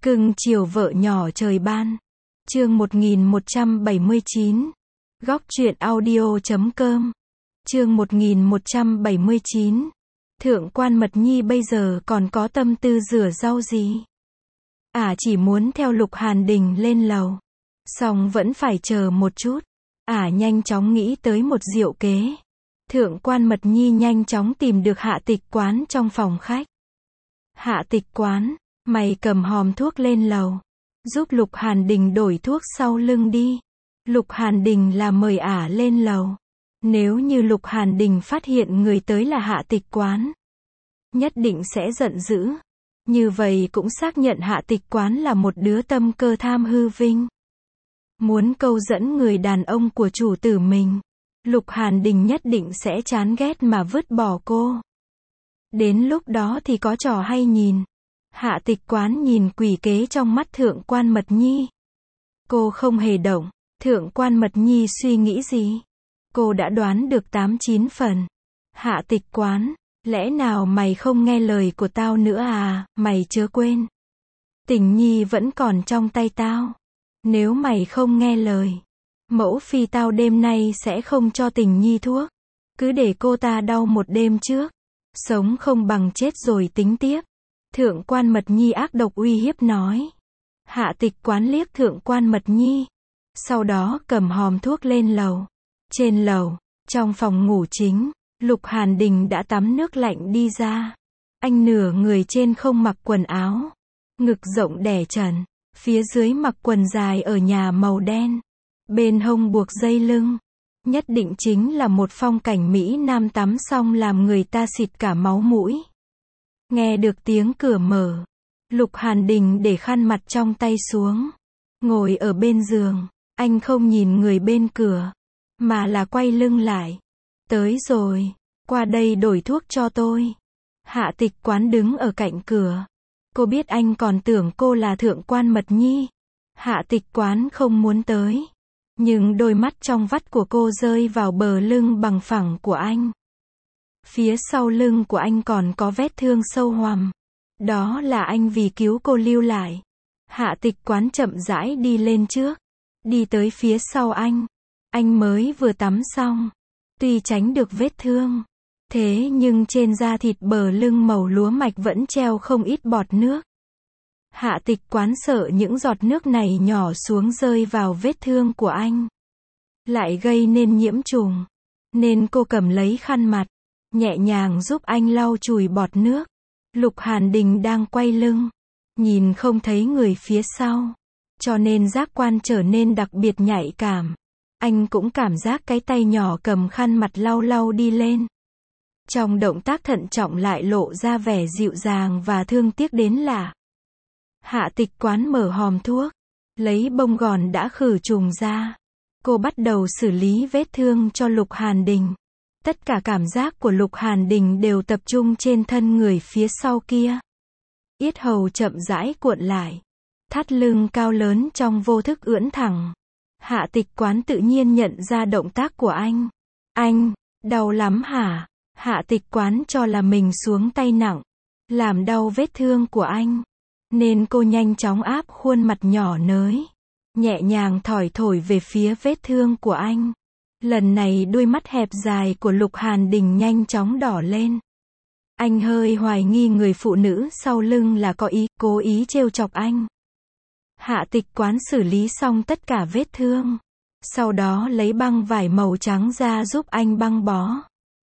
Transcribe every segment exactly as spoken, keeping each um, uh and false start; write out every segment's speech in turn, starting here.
Cưng chiều vợ nhỏ trời ban. Chương một nghìn một trăm bảy mươi chín. Góc truyện audio chấm com. Chương một nghìn một trăm bảy mươi chín. Thượng quan Mật Nhi bây giờ còn có tâm tư rửa rau gì? Ả à chỉ muốn theo Lục Hàn Đình lên lầu. Xong vẫn phải chờ một chút. Ả à nhanh chóng nghĩ tới một diệu kế. Thượng quan Mật Nhi nhanh chóng tìm được Hạ Tịch Quán trong phòng khách. Hạ Tịch Quán, mày cầm hòm thuốc lên lầu. Giúp Lục Hàn Đình đổi thuốc sau lưng đi. Lục Hàn Đình là mời Ả lên lầu. Nếu như Lục Hàn Đình phát hiện người tới là Hạ Tịch Quán, nhất định sẽ giận dữ. Như vậy cũng xác nhận Hạ Tịch Quán là một đứa tâm cơ tham hư vinh. Muốn câu dẫn người đàn ông của chủ tử mình. Lục Hàn Đình nhất định sẽ chán ghét mà vứt bỏ cô. Đến lúc đó thì có trò hay nhìn. Hạ Tịch Quán nhìn quỷ kế trong mắt Thượng quan Mật Nhi. Cô không hề động. Thượng quan Mật Nhi suy nghĩ gì? Cô đã đoán được tám chín phần. Hạ Tịch Quán, lẽ nào mày không nghe lời của tao nữa à? Mày chớ quên, Tình Nhi vẫn còn trong tay tao. Nếu mày không nghe lời, mẫu phi tao đêm nay sẽ không cho Tình Nhi thuốc. Cứ để cô ta đau một đêm trước. Sống không bằng chết rồi tính tiếp. Thượng quan Mật Nhi ác độc uy hiếp nói. Hạ Tịch Quán liếc Thượng quan Mật Nhi. Sau đó cầm hòm thuốc lên lầu. Trên lầu, trong phòng ngủ chính, Lục Hàn Đình đã tắm nước lạnh đi ra. Anh nửa người trên không mặc quần áo. Ngực rộng đẻ trần. Phía dưới mặc quần dài ở nhà màu đen. Bên hông buộc dây lưng. Nhất định chính là một phong cảnh Mỹ Nam tắm xong làm người ta xịt cả máu mũi. Nghe được tiếng cửa mở. Lục Hàn Đình để khăn mặt trong tay xuống. Ngồi ở bên giường. Anh không nhìn người bên cửa. Mà là quay lưng lại. Tới rồi. Qua đây đổi thuốc cho tôi. Hạ Tịch Quán đứng ở cạnh cửa. Cô biết anh còn tưởng cô là Thượng quan Mật Nhi. Hạ Tịch Quán không muốn tới. Nhưng đôi mắt trong vắt của cô rơi vào bờ lưng bằng phẳng của anh. Phía sau lưng của anh còn có vết thương sâu hoằm. Đó là anh vì cứu cô lưu lại. Hạ Tịch Quán chậm rãi đi lên trước. Đi tới phía sau anh. Anh mới vừa tắm xong. Tuy tránh được vết thương. Thế nhưng trên da thịt bờ lưng màu lúa mạch vẫn treo không ít bọt nước. Hạ Tịch Quán sợ những giọt nước này nhỏ xuống rơi vào vết thương của anh. Lại gây nên nhiễm trùng. Nên cô cầm lấy khăn mặt. Nhẹ nhàng giúp anh lau chùi bọt nước. Lục Hàn Đình đang quay lưng. Nhìn không thấy người phía sau. Cho nên giác quan trở nên đặc biệt nhạy cảm. Anh cũng cảm giác cái tay nhỏ cầm khăn mặt lau lau đi lên. Trong động tác thận trọng lại lộ ra vẻ dịu dàng và thương tiếc đến lạ. Hạ Tịch Quán mở hòm thuốc. Lấy bông gòn đã khử trùng ra. Cô bắt đầu xử lý vết thương cho Lục Hàn Đình. Tất cả cảm giác của Lục Hàn Đình đều tập trung trên thân người phía sau kia. Yết hầu chậm rãi cuộn lại. Thắt lưng cao lớn trong vô thức ưỡn thẳng. Hạ Tịch Quán tự nhiên nhận ra động tác của anh. Anh, đau lắm hả? Hạ Tịch Quán cho là mình xuống tay nặng. Làm đau vết thương của anh. Nên cô nhanh chóng áp khuôn mặt nhỏ nới. Nhẹ nhàng thổi thổi về phía vết thương của anh. Lần này đôi mắt hẹp dài của Lục Hàn Đình nhanh chóng đỏ lên. Anh hơi hoài nghi người phụ nữ sau lưng là có ý, cố ý trêu chọc anh. Hạ Tịch Quán xử lý xong tất cả vết thương. Sau đó lấy băng vải màu trắng ra giúp anh băng bó.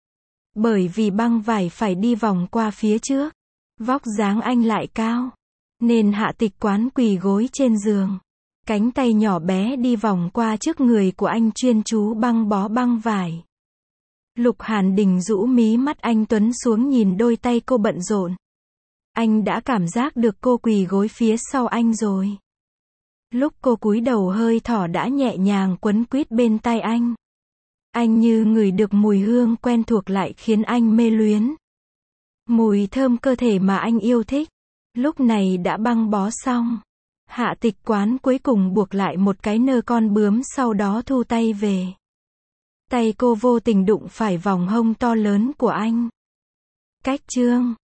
Bởi vì băng vải phải đi vòng qua phía trước. Vóc dáng anh lại cao. Nên Hạ Tịch Quán quỳ gối trên giường. Cánh tay nhỏ bé đi vòng qua trước người của anh chuyên chú băng bó băng vải. Lục Hàn Đình rũ mí mắt anh tuấn xuống nhìn đôi tay cô bận rộn. Anh đã cảm giác được cô quỳ gối phía sau anh rồi. Lúc cô cúi đầu hơi thở đã nhẹ nhàng quấn quýt bên tai anh. Anh như ngửi được mùi hương quen thuộc lại khiến anh mê luyến. Mùi thơm cơ thể mà anh yêu thích. Lúc này đã băng bó xong. Hạ Tịch Quán cuối cùng buộc lại một cái nơ con bướm sau đó thu tay về. Tay cô vô tình đụng phải vòng hông to lớn của anh. Cách chương